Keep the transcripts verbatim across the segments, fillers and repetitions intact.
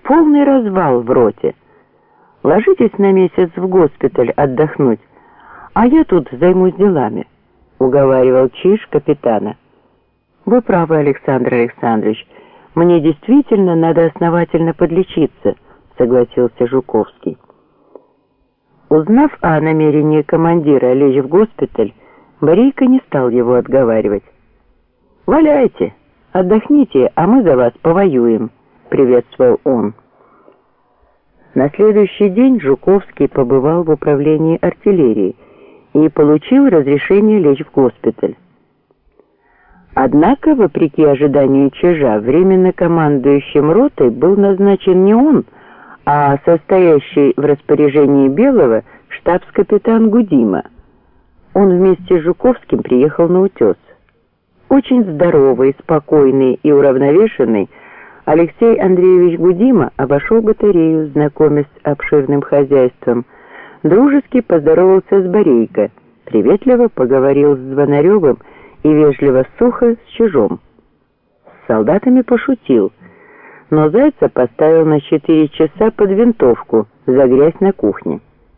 полный развал в роте. Ложитесь на месяц в госпиталь отдохнуть, а я тут займусь делами», — уговаривал Чиж капитана. «Вы правы, Александр Александрович, мне действительно надо основательно подлечиться», — согласился Жуковский. Узнав о намерении командира лечь в госпиталь, Борейко не стал его отговаривать. «Валяйте, отдохните, а мы за вас повоюем», — приветствовал он. На следующий день Жуковский побывал в управлении артиллерии и получил разрешение лечь в госпиталь. Однако, вопреки ожиданию Чижа, временно командующим ротой был назначен не он, а состоящий в распоряжении Белого штабс-капитан Гудима. Он вместе с Жуковским приехал на утес. Очень здоровый, спокойный и уравновешенный, Алексей Андреевич Гудима обошел батарею, знакомясь с обширным хозяйством, дружески поздоровался с Борейко, приветливо поговорил с Звонаревым и вежливо сухо с Чижом. С солдатами пошутил, но Зайца поставил на четыре часа под винтовку за грязь на кухне.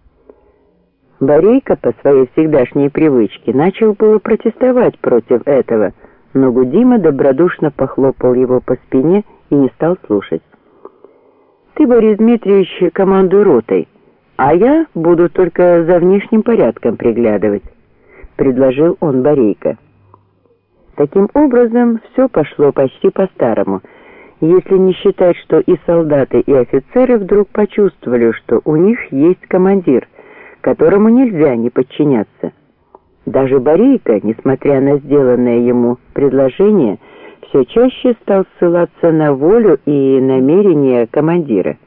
Борейко по своей всегдашней привычке начал было протестовать против этого, но Гудима добродушно похлопал его по спине и не стал слушать. «Ты, Борис Дмитриевич, командуй ротой, а я буду только за внешним порядком приглядывать», — предложил он Борейко. Таким образом, все пошло почти по-старому, если не считать, что и солдаты, и офицеры вдруг почувствовали, что у них есть командир, которому нельзя не подчиняться. Даже Борейко, несмотря на сделанное ему предложение, все чаще стал ссылаться на волю и намерения командира.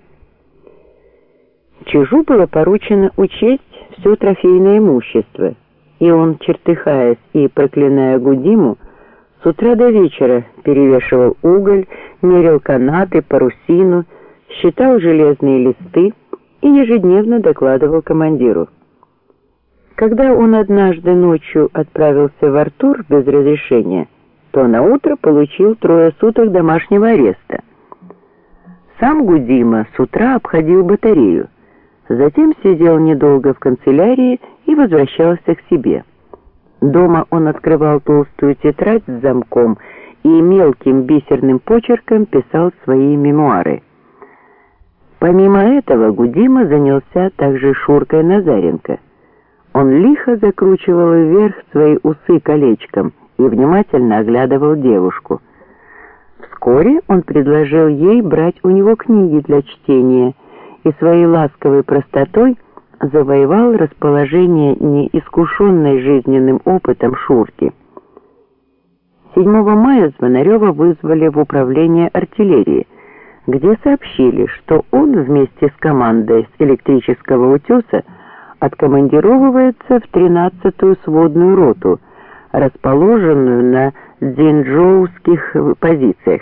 Чижу было поручено учесть все трофейное имущество, и он, чертыхаясь и проклиная Гудиму, с утра до вечера перевешивал уголь, мерил канаты, парусину, считал железные листы и ежедневно докладывал командиру. Когда он однажды ночью отправился в Артур без разрешения, то наутро получил трое суток домашнего ареста. Сам Гудима с утра обходил батарею, затем сидел недолго в канцелярии и возвращался к себе. Дома он открывал толстую тетрадь с замком и мелким бисерным почерком писал свои мемуары. Помимо этого Гудима занялся также Шуркой Назаренко. Он лихо закручивал вверх свои усы колечком и внимательно оглядывал девушку. Вскоре он предложил ей брать у него книги для чтения и своей ласковой простотой завоевал расположение неискушенной жизненным опытом Шурки. седьмого мая Звонарева вызвали в управление артиллерии, где сообщили, что он вместе с командой с электрического утеса откомандировывается в тринадцатую сводную роту, расположенную на дзинчжоуских позициях.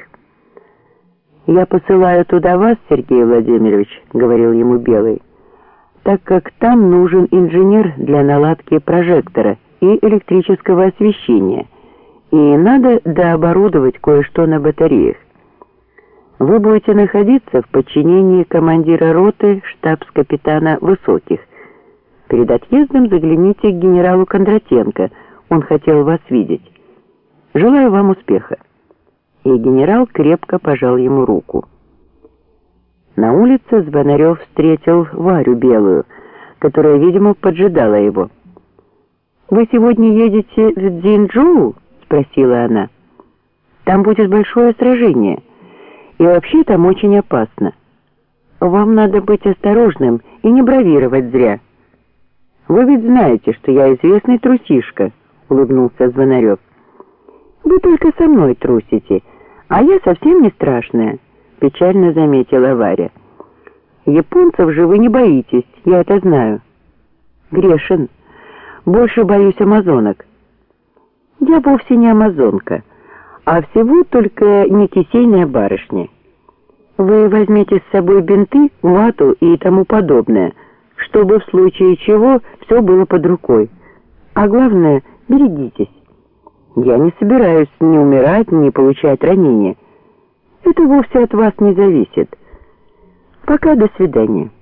«Я посылаю туда вас, Сергей Владимирович», — говорил ему Белый, «так как там нужен инженер для наладки прожектора и электрического освещения, и надо дооборудовать кое-что на батареях. Вы будете находиться в подчинении командира роты штабс-капитана Высоких. Перед отъездом загляните к генералу Кондратенко, он хотел вас видеть. Желаю вам успеха». И генерал крепко пожал ему руку. На улице Звонарев встретил Варю Белую, которая, видимо, поджидала его. «Вы сегодня едете в Дзинчжоу?» — спросила она. «Там будет большое сражение, и вообще там очень опасно. Вам надо быть осторожным и не бравировать зря». «Вы ведь знаете, что я известный трусишка», — улыбнулся Звонарев. «Вы только со мной трусите, а я совсем не страшная», — печально заметила Варя. «Японцев же вы не боитесь, я это знаю». «Грешен. Больше боюсь амазонок». «Я вовсе не амазонка, а всего только не кисейная барышня. Вы возьмете с собой бинты, вату и тому подобное, чтобы в случае чего все было под рукой. А главное, берегитесь. Я не собираюсь ни умирать, ни получать ранения. Это вовсе от вас не зависит. Пока, до свидания.